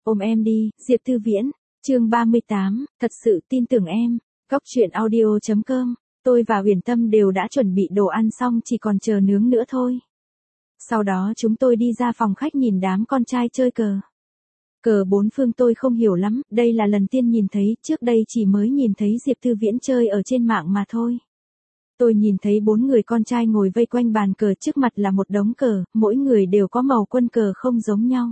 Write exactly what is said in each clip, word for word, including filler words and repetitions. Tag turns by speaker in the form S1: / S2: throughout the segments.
S1: Ôm em đi, Diệp Tư Viễn. Chương ba mươi tám, thật sự tin tưởng em. Góc truyện audio chấm com. Tôi và Huyền Tâm đều đã chuẩn bị đồ ăn xong, chỉ còn chờ nướng nữa thôi. Sau đó chúng tôi đi ra phòng khách nhìn đám con trai chơi cờ. Cờ bốn phương tôi không hiểu lắm, đây là lần tiên nhìn thấy, trước đây chỉ mới nhìn thấy Diệp Tư Viễn chơi ở trên mạng mà thôi. Tôi nhìn thấy bốn người con trai ngồi vây quanh bàn cờ, trước mặt là một đống cờ, mỗi người đều có màu quân cờ không giống nhau.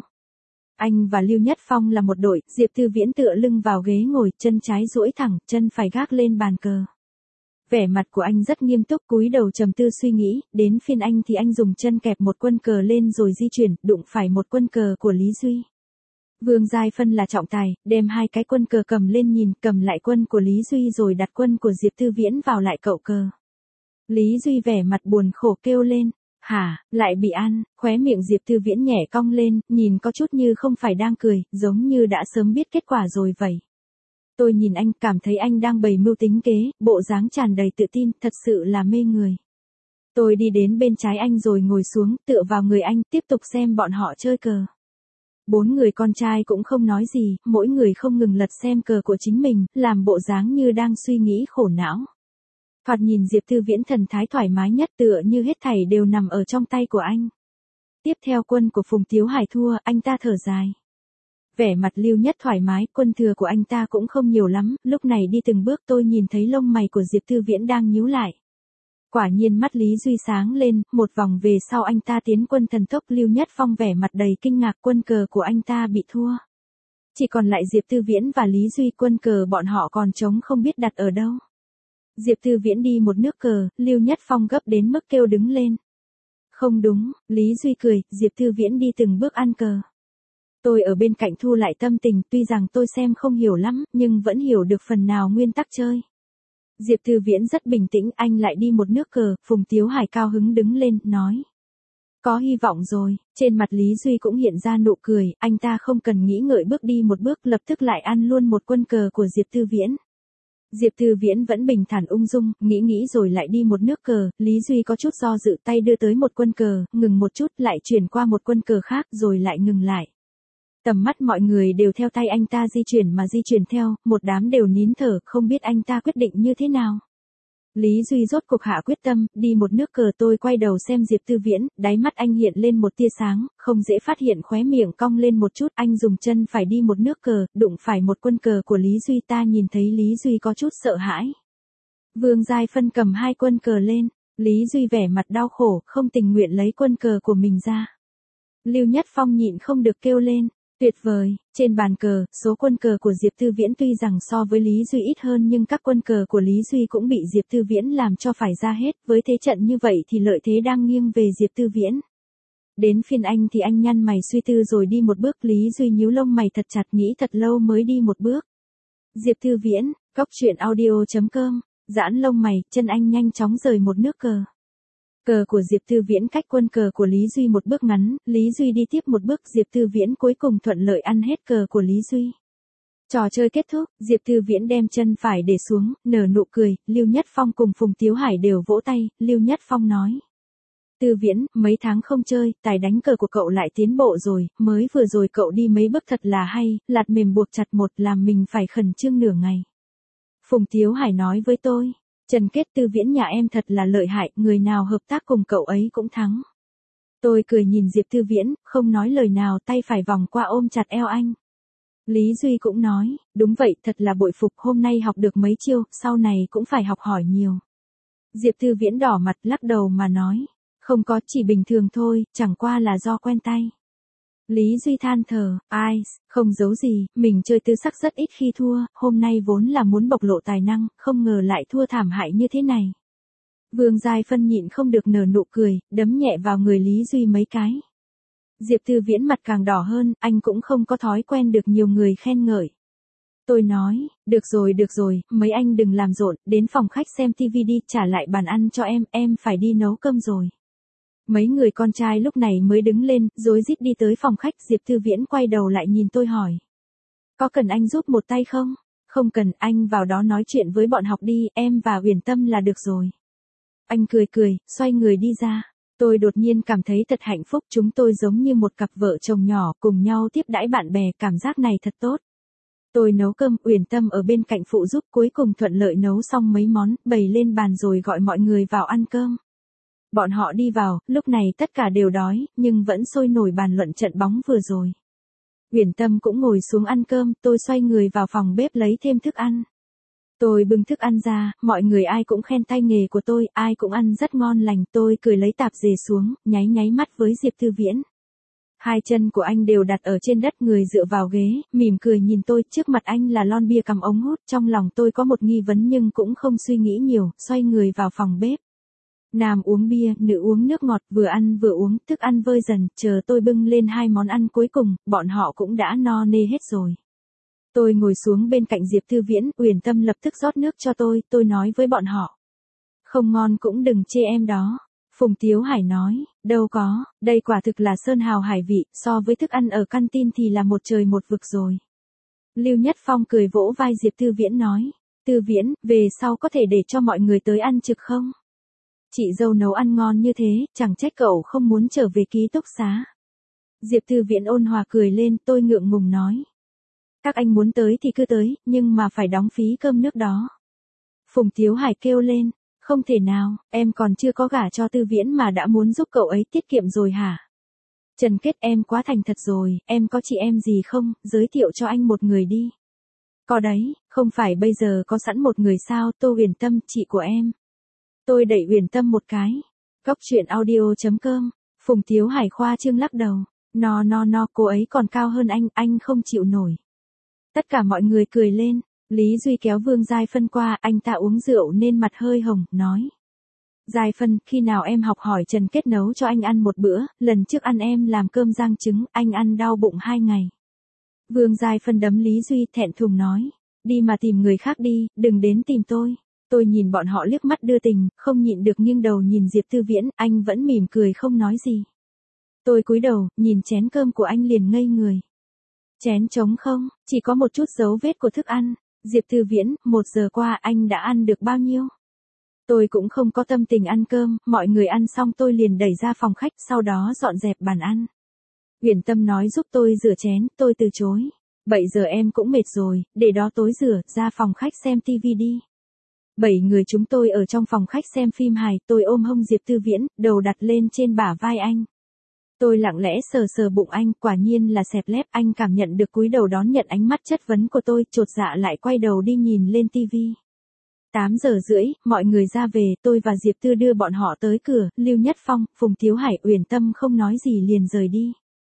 S1: Anh và Lưu Nhất Phong là một đội, Diệp Tư Viễn tựa lưng vào ghế ngồi, chân trái duỗi thẳng, chân phải gác lên bàn cờ. Vẻ mặt của anh rất nghiêm túc, cúi đầu trầm tư suy nghĩ, đến phiên anh thì anh dùng chân kẹp một quân cờ lên rồi di chuyển, đụng phải một quân cờ của Lý Duy. Vương Giai Phân là trọng tài, đem hai cái quân cờ cầm lên nhìn, cầm lại quân của Lý Duy rồi đặt quân của Diệp Tư Viễn vào lại cậu cờ. Lý Duy vẻ mặt buồn khổ kêu lên, hả, lại bị ăn, khóe miệng Diệp Tư Viễn nhẹ cong lên, nhìn có chút như không phải đang cười, giống như đã sớm biết kết quả rồi vậy. Tôi nhìn anh, cảm thấy anh đang bày mưu tính kế, bộ dáng tràn đầy tự tin, thật sự là mê người. Tôi đi đến bên trái anh rồi ngồi xuống, tựa vào người anh, tiếp tục xem bọn họ chơi cờ. Bốn người con trai cũng không nói gì, mỗi người không ngừng lật xem cờ của chính mình, làm bộ dáng như đang suy nghĩ khổ não. Thoạt nhìn Diệp Tư Viễn thần thái thoải mái nhất, tựa như hết thảy đều nằm ở trong tay của anh. Tiếp theo quân của Phùng Tiếu Hải thua, anh ta thở dài. Vẻ mặt Lưu Nhất thoải mái, quân thừa của anh ta cũng không nhiều lắm, lúc này đi từng bước tôi nhìn thấy lông mày của Diệp Tư Viễn đang nhíu lại. Quả nhiên mắt Lý Duy sáng lên, một vòng về sau anh ta tiến quân thần tốc. Lưu Nhất Phong vẻ mặt đầy kinh ngạc, quân cờ của anh ta bị thua. Chỉ còn lại Diệp Tư Viễn và Lý Duy, quân cờ bọn họ còn trống không biết đặt ở đâu. Diệp Tư Viễn đi một nước cờ, Lưu Nhất Phong gấp đến mức kêu đứng lên. Không đúng, Lý Duy cười, Diệp Tư Viễn đi từng bước ăn cờ. Tôi ở bên cạnh thu lại tâm tình, tuy rằng tôi xem không hiểu lắm, nhưng vẫn hiểu được phần nào nguyên tắc chơi. Diệp Tư Viễn rất bình tĩnh, anh lại đi một nước cờ, Phùng Tiếu Hải cao hứng đứng lên, nói. Có hy vọng rồi, trên mặt Lý Duy cũng hiện ra nụ cười, anh ta không cần nghĩ ngợi bước đi một bước, lập tức lại ăn luôn một quân cờ của Diệp Tư Viễn. Diệp Tư Viễn vẫn bình thản ung dung, nghĩ nghĩ rồi lại đi một nước cờ, Lý Duy có chút do dự, tay đưa tới một quân cờ, ngừng một chút, lại chuyển qua một quân cờ khác, rồi lại ngừng lại. Tầm mắt mọi người đều theo tay anh ta di chuyển mà di chuyển theo, một đám đều nín thở, không biết anh ta quyết định như thế nào. Lý Duy rốt cuộc hạ quyết tâm, đi một nước cờ. Tôi quay đầu xem Diệp Tư Viễn, đáy mắt anh hiện lên một tia sáng, không dễ phát hiện, khóe miệng cong lên một chút, anh dùng chân phải đi một nước cờ, đụng phải một quân cờ của Lý Duy, ta nhìn thấy Lý Duy có chút sợ hãi. Vương Giai Phân cầm hai quân cờ lên, Lý Duy vẻ mặt đau khổ, không tình nguyện lấy quân cờ của mình ra. Lưu Nhất Phong nhịn không được kêu lên. Tuyệt vời, trên bàn cờ, số quân cờ của Diệp Tư Viễn tuy rằng so với Lý Duy ít hơn nhưng các quân cờ của Lý Duy cũng bị Diệp Tư Viễn làm cho phải ra hết, với thế trận như vậy thì lợi thế đang nghiêng về Diệp Tư Viễn. Đến phiên anh thì anh nhăn mày suy tư rồi đi một bước, Lý Duy nhíu lông mày thật chặt, nghĩ thật lâu mới đi một bước. Diệp Tư Viễn, góc truyện audio chấm com, giãn lông mày, chân anh nhanh chóng rời một nước cờ. Cờ của Diệp Tư Viễn cách quân cờ của Lý Duy một bước ngắn, Lý Duy đi tiếp một bước, Diệp Tư Viễn cuối cùng thuận lợi ăn hết cờ của Lý Duy. Trò chơi kết thúc, Diệp Tư Viễn đem chân phải để xuống, nở nụ cười, Lưu Nhất Phong cùng Phùng Tiếu Hải đều vỗ tay, Lưu Nhất Phong nói. Tư Viễn, mấy tháng không chơi, tài đánh cờ của cậu lại tiến bộ rồi, mới vừa rồi cậu đi mấy bước thật là hay, lạt mềm buộc chặt một làm mình phải khẩn trương nửa ngày. Phùng Tiếu Hải nói với tôi. Trần Kết, Tư Viễn nhà em thật là lợi hại, người nào hợp tác cùng cậu ấy cũng thắng. Tôi cười nhìn Diệp Tư Viễn, không nói lời nào, tay phải vòng qua ôm chặt eo anh. Lý Duy cũng nói, đúng vậy, thật là bội phục, hôm nay học được mấy chiêu, sau này cũng phải học hỏi nhiều. Diệp Tư Viễn đỏ mặt lắc đầu mà nói, không có, chỉ bình thường thôi, chẳng qua là do quen tay. Lý Duy than thở, ai, không giấu gì, mình chơi tư sắc rất ít khi thua, hôm nay vốn là muốn bộc lộ tài năng, không ngờ lại thua thảm hại như thế này. Vương Giai Phân nhịn không được nở nụ cười, đấm nhẹ vào người Lý Duy mấy cái. Diệp Tư Viễn mặt càng đỏ hơn, anh cũng không có thói quen được nhiều người khen ngợi. Tôi nói, được rồi được rồi, mấy anh đừng làm rộn, đến phòng khách xem tivi đi, trả lại bàn ăn cho em, em phải đi nấu cơm rồi. Mấy người con trai lúc này mới đứng lên, rối rít đi tới phòng khách. Diệp Tư Viễn quay đầu lại nhìn tôi hỏi. Có cần anh giúp một tay không? Không cần, anh vào đó nói chuyện với bọn học đi, em và Huyền Tâm là được rồi. Anh cười cười, xoay người đi ra. Tôi đột nhiên cảm thấy thật hạnh phúc, chúng tôi giống như một cặp vợ chồng nhỏ cùng nhau tiếp đãi bạn bè, cảm giác này thật tốt. Tôi nấu cơm, Uyển Tâm ở bên cạnh phụ giúp, cuối cùng thuận lợi nấu xong mấy món, bày lên bàn rồi gọi mọi người vào ăn cơm. Bọn họ đi vào, lúc này tất cả đều đói, nhưng vẫn sôi nổi bàn luận trận bóng vừa rồi. Uyển Tâm cũng ngồi xuống ăn cơm, tôi xoay người vào phòng bếp lấy thêm thức ăn. Tôi bưng thức ăn ra, mọi người ai cũng khen tay nghề của tôi, ai cũng ăn rất ngon lành, tôi cười lấy tạp dề xuống, nháy nháy mắt với Diệp Thư Viễn. Hai chân của anh đều đặt ở trên đất, người dựa vào ghế, mỉm cười nhìn tôi, trước mặt anh là lon bia cắm ống hút, trong lòng tôi có một nghi vấn nhưng cũng không suy nghĩ nhiều, xoay người vào phòng bếp. Nam uống bia, nữ uống nước ngọt, vừa ăn vừa uống, thức ăn vơi dần, chờ tôi bưng lên hai món ăn cuối cùng, bọn họ cũng đã no nê hết rồi. Tôi ngồi xuống bên cạnh Diệp Thư Viễn, Uyển Tâm lập tức rót nước cho tôi, tôi nói với bọn họ. Không ngon cũng đừng chê em đó. Phùng Tiếu Hải nói, đâu có, đây quả thực là sơn hào hải vị, so với thức ăn ở canteen thì là một trời một vực rồi. Lưu Nhất Phong cười vỗ vai Diệp Thư Viễn nói, Thư Viễn, về sau có thể để cho mọi người tới ăn trực không? Chị dâu nấu ăn ngon như thế, chẳng trách cậu không muốn trở về ký túc xá. Diệp Thư Viễn ôn hòa cười lên, tôi ngượng ngùng nói. Các anh muốn tới thì cứ tới, nhưng mà phải đóng phí cơm nước đó. Phùng Tiếu Hải kêu lên, không thể nào, em còn chưa có gả cho Thư Viễn mà đã muốn giúp cậu ấy tiết kiệm rồi hả? Trần Kết, em quá thành thật rồi, em có chị em gì không, giới thiệu cho anh một người đi. Có đấy, không phải bây giờ có sẵn một người sao, Tô Uyển Tâm, chị của em. Tôi đẩy Uyển Tâm một cái. Góc truyện audio chấm com, Phùng Tiếu Hải khoa trương lắc đầu, no no no, cô ấy còn cao hơn anh, anh không chịu nổi. Tất cả mọi người cười lên, Lý Duy kéo Vương Giai Phân qua, anh ta uống rượu nên mặt hơi hồng, nói. Giai Phân, khi nào em học hỏi Trần Kết nấu cho anh ăn một bữa, lần trước ăn em làm cơm rang trứng, anh ăn đau bụng hai ngày. Vương Giai Phân đấm Lý Duy, thẹn thùng nói, đi mà tìm người khác đi, đừng đến tìm tôi. Tôi nhìn bọn họ liếc mắt đưa tình, không nhịn được nghiêng đầu nhìn Diệp Thư Viễn, anh vẫn mỉm cười không nói gì. Tôi cúi đầu, nhìn chén cơm của anh liền ngây người. Chén trống không, chỉ có một chút dấu vết của thức ăn. Diệp Thư Viễn, một giờ qua anh đã ăn được bao nhiêu? Tôi cũng không có tâm tình ăn cơm, mọi người ăn xong tôi liền đẩy ra phòng khách, sau đó dọn dẹp bàn ăn. Uyển Tâm nói giúp tôi rửa chén, tôi từ chối. Bảy giờ em cũng mệt rồi, để đó tối rửa, ra phòng khách xem tivi đi. Bảy người chúng tôi ở trong phòng khách xem phim hài, tôi ôm hông Diệp Thư Viễn, đầu đặt lên trên bả vai anh. Tôi lặng lẽ sờ sờ bụng anh, quả nhiên là xẹp lép, anh cảm nhận được cúi đầu đón nhận ánh mắt chất vấn của tôi, chột dạ lại quay đầu đi nhìn lên tivi. tám giờ rưỡi, mọi người ra về, tôi và Diệp Tư đưa bọn họ tới cửa, Lưu Nhất Phong, Phùng Tiếu Hải, Uyển Tâm không nói gì liền rời đi.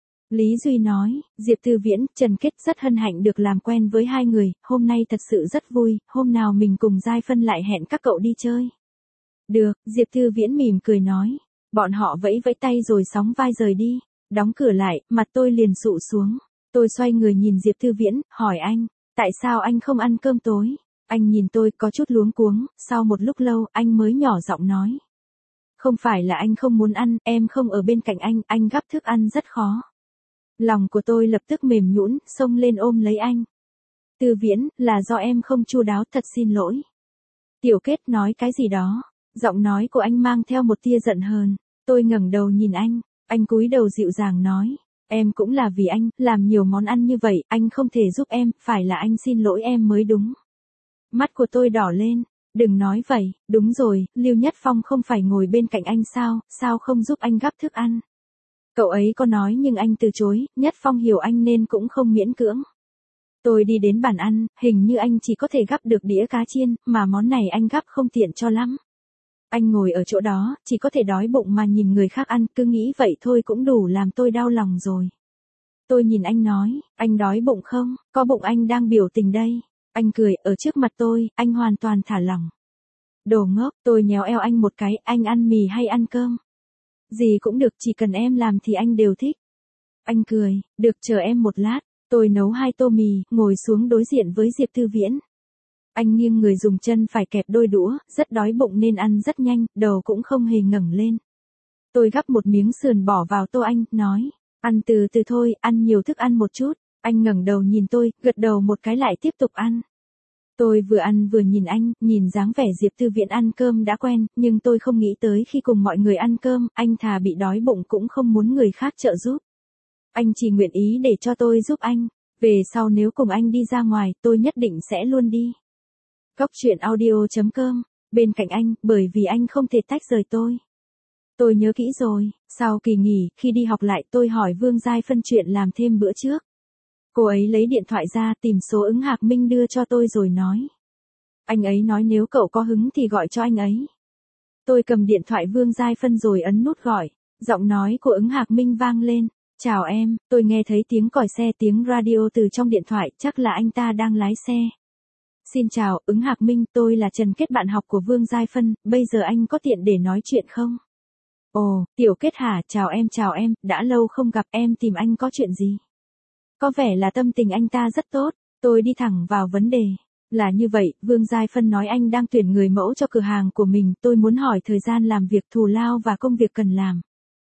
S1: Lý Duy nói, Diệp Thư Viễn, Trần Kết rất hân hạnh được làm quen với hai người, hôm nay thật sự rất vui, hôm nào mình cùng Giai Phân lại hẹn các cậu đi chơi. Được, Diệp Thư Viễn mỉm cười nói. Bọn họ vẫy vẫy tay rồi sóng vai rời đi, đóng cửa lại, mặt tôi liền sụ xuống. Tôi xoay người nhìn Diệp Thư Viễn, hỏi anh, tại sao anh không ăn cơm tối? Anh nhìn tôi có chút luống cuống, sau một lúc lâu, anh mới nhỏ giọng nói. Không phải là anh không muốn ăn, em không ở bên cạnh anh, anh gắp thức ăn rất khó. Lòng của tôi lập tức mềm nhũn, xông lên ôm lấy anh. Thư Viễn, là do em không chu đáo, thật xin lỗi. Tiểu Kết nói cái gì đó, giọng nói của anh mang theo một tia giận hờn. Tôi ngẩng đầu nhìn anh, anh cúi đầu dịu dàng nói, em cũng là vì anh, làm nhiều món ăn như vậy, anh không thể giúp em, phải là anh xin lỗi em mới đúng. Mắt của tôi đỏ lên, đừng nói vậy, đúng rồi, Lưu Nhất Phong không phải ngồi bên cạnh anh sao, sao không giúp anh gắp thức ăn. Cậu ấy có nói nhưng anh từ chối, Nhất Phong hiểu anh nên cũng không miễn cưỡng. Tôi đi đến bàn ăn, hình như anh chỉ có thể gắp được đĩa cá chiên, mà món này anh gắp không tiện cho lắm. Anh ngồi ở chỗ đó, chỉ có thể đói bụng mà nhìn người khác ăn, cứ nghĩ vậy thôi cũng đủ làm tôi đau lòng rồi. Tôi nhìn anh nói, anh đói bụng không, có bụng anh đang biểu tình đây. Anh cười, ở trước mặt tôi, anh hoàn toàn thả lỏng. Đồ ngốc, tôi nhéo eo anh một cái, anh ăn mì hay ăn cơm? Gì cũng được, chỉ cần em làm thì anh đều thích. Anh cười, được, chờ em một lát, tôi nấu hai tô mì, ngồi xuống đối diện với Diệp Thư Viễn. Anh nghiêng người dùng chân phải kẹp đôi đũa, rất đói bụng nên ăn rất nhanh, đầu cũng không hề ngẩng lên. Tôi gắp một miếng sườn bỏ vào tô anh, nói, ăn từ từ thôi, ăn nhiều thức ăn một chút. Anh ngẩng đầu nhìn tôi, gật đầu một cái lại tiếp tục ăn. Tôi vừa ăn vừa nhìn anh, nhìn dáng vẻ Diệp Tư Viễn ăn cơm đã quen, nhưng tôi không nghĩ tới khi cùng mọi người ăn cơm, anh thà bị đói bụng cũng không muốn người khác trợ giúp. Anh chỉ nguyện ý để cho tôi giúp anh. Về sau nếu cùng anh đi ra ngoài, tôi nhất định sẽ luôn đi. Góc truyện audio chấm com, bên cạnh anh, bởi vì anh không thể tách rời tôi. Tôi nhớ kỹ rồi, sau kỳ nghỉ, khi đi học lại tôi hỏi Vương Giai Phân chuyện làm thêm bữa trước. Cô ấy lấy điện thoại ra tìm số ứng Hạc Minh đưa cho tôi rồi nói. Anh ấy nói nếu cậu có hứng thì gọi cho anh ấy. Tôi cầm điện thoại Vương Giai Phân rồi ấn nút gọi, giọng nói của ứng Hạc Minh vang lên. Chào em, tôi nghe thấy tiếng còi xe tiếng radio từ trong điện thoại, chắc là anh ta đang lái xe. Xin chào, ứng Hạc Minh, tôi là Trần Kết bạn học của Vương Giai Phân, bây giờ anh có tiện để nói chuyện không? Ồ, Tiểu Kết hả, chào em chào em, đã lâu không gặp em tìm anh có chuyện gì? Có vẻ là tâm tình anh ta rất tốt, tôi đi thẳng vào vấn đề. Là như vậy, Vương Giai Phân nói anh đang tuyển người mẫu cho cửa hàng của mình, tôi muốn hỏi thời gian làm việc thù lao và công việc cần làm.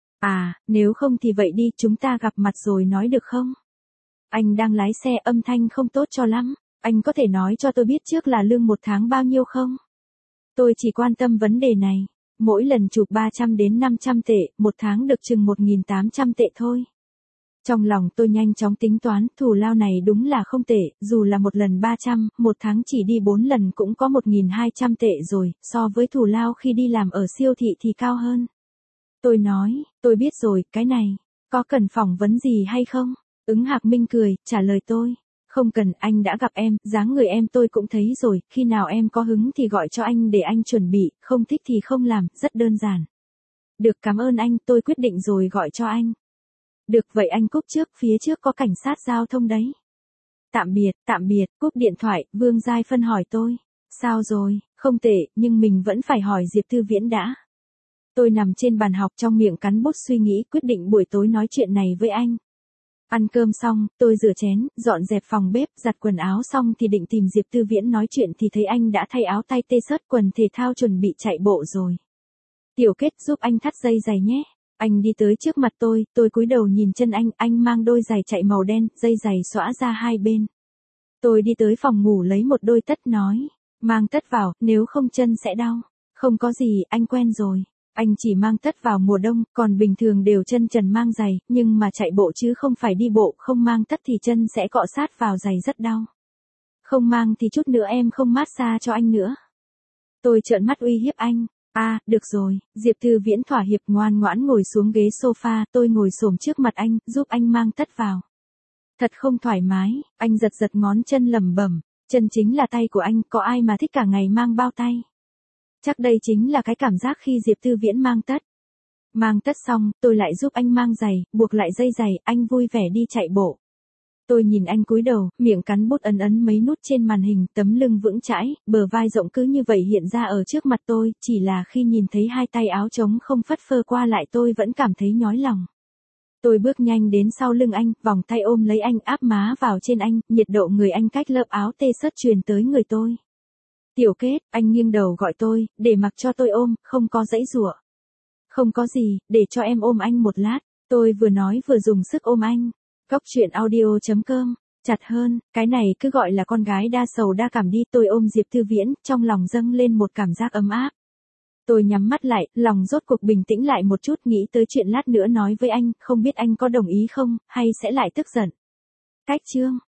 S1: À, nếu không thì vậy đi, chúng ta gặp mặt rồi nói được không? Anh đang lái xe âm thanh không tốt cho lắm, anh có thể nói cho tôi biết trước là lương một tháng bao nhiêu không? Tôi chỉ quan tâm vấn đề này, mỗi lần chụp ba trăm đến năm trăm tệ, một tháng được chừng một nghìn tám trăm tệ thôi. Trong lòng tôi nhanh chóng tính toán, thù lao này đúng là không tệ, dù là một lần ba trăm, một tháng chỉ đi bốn lần cũng có một nghìn hai trăm tệ rồi, so với thù lao khi đi làm ở siêu thị thì cao hơn. Tôi nói, tôi biết rồi, cái này, có cần phỏng vấn gì hay không? Ứng Hạc Minh cười, trả lời tôi. Không cần, anh đã gặp em, dáng người em tôi cũng thấy rồi, khi nào em có hứng thì gọi cho anh để anh chuẩn bị, không thích thì không làm, rất đơn giản. Được, cảm ơn anh, tôi quyết định rồi gọi cho anh. Được, vậy anh cúp trước, phía trước có cảnh sát giao thông đấy. Tạm biệt, tạm biệt, cúp điện thoại, Vương Giai Phân hỏi tôi. Sao rồi, không tệ, nhưng mình vẫn phải hỏi Diệp Tư Viễn đã. Tôi nằm trên bàn học trong miệng cắn bút suy nghĩ, quyết định buổi tối nói chuyện này với anh. Ăn cơm xong, tôi rửa chén, dọn dẹp phòng bếp, giặt quần áo xong thì định tìm Diệp Tư Viễn nói chuyện thì thấy anh đã thay áo tay tê sớt quần thể thao chuẩn bị chạy bộ rồi. Tiểu Kết, giúp anh thắt dây giày nhé. Anh đi tới trước mặt tôi, tôi cúi đầu nhìn chân anh, anh mang đôi giày chạy màu đen, dây giày xõa ra hai bên. Tôi đi tới phòng ngủ lấy một đôi tất nói, mang tất vào, nếu không chân sẽ đau. Không có gì, anh quen rồi. Anh chỉ mang tất vào mùa đông, còn bình thường đều chân trần mang giày, nhưng mà chạy bộ chứ không phải đi bộ, không mang tất thì chân sẽ cọ sát vào giày rất đau. Không mang thì chút nữa em không massage cho anh nữa. Tôi trợn mắt uy hiếp anh. À, được rồi, Diệp Tư Viễn thỏa hiệp ngoan ngoãn ngồi xuống ghế sofa, tôi ngồi xổm trước mặt anh, giúp anh mang tất vào. Thật không thoải mái, anh giật giật ngón chân lẩm bẩm, chân chính là tay của anh, có ai mà thích cả ngày mang bao tay. Chắc đây chính là cái cảm giác khi Diệp Tư Viễn mang tất. Mang tất xong, tôi lại giúp anh mang giày, buộc lại dây giày, anh vui vẻ đi chạy bộ. Tôi nhìn anh cúi đầu, miệng cắn bút ấn ấn mấy nút trên màn hình, tấm lưng vững chãi, bờ vai rộng cứ như vậy hiện ra ở trước mặt tôi, chỉ là khi nhìn thấy hai tay áo trống không phất phơ qua lại tôi vẫn cảm thấy nhói lòng. Tôi bước nhanh đến sau lưng anh, vòng tay ôm lấy anh áp má vào trên anh, nhiệt độ người anh cách lớp áo tê sớt truyền tới người tôi. Tiểu Kết, anh nghiêng đầu gọi tôi, để mặc cho tôi ôm, không có giãy giụa. Không có gì, để cho em ôm anh một lát, tôi vừa nói vừa dùng sức ôm anh. Góc truyện audio chấm com, chặt hơn, cái này cứ gọi là con gái đa sầu đa cảm đi, tôi ôm Diệp Tư Viễn, trong lòng dâng lên một cảm giác ấm áp. Tôi nhắm mắt lại, lòng rốt cuộc bình tĩnh lại một chút, nghĩ tới chuyện lát nữa nói với anh, không biết anh có đồng ý không, hay sẽ lại tức giận. Cách chương.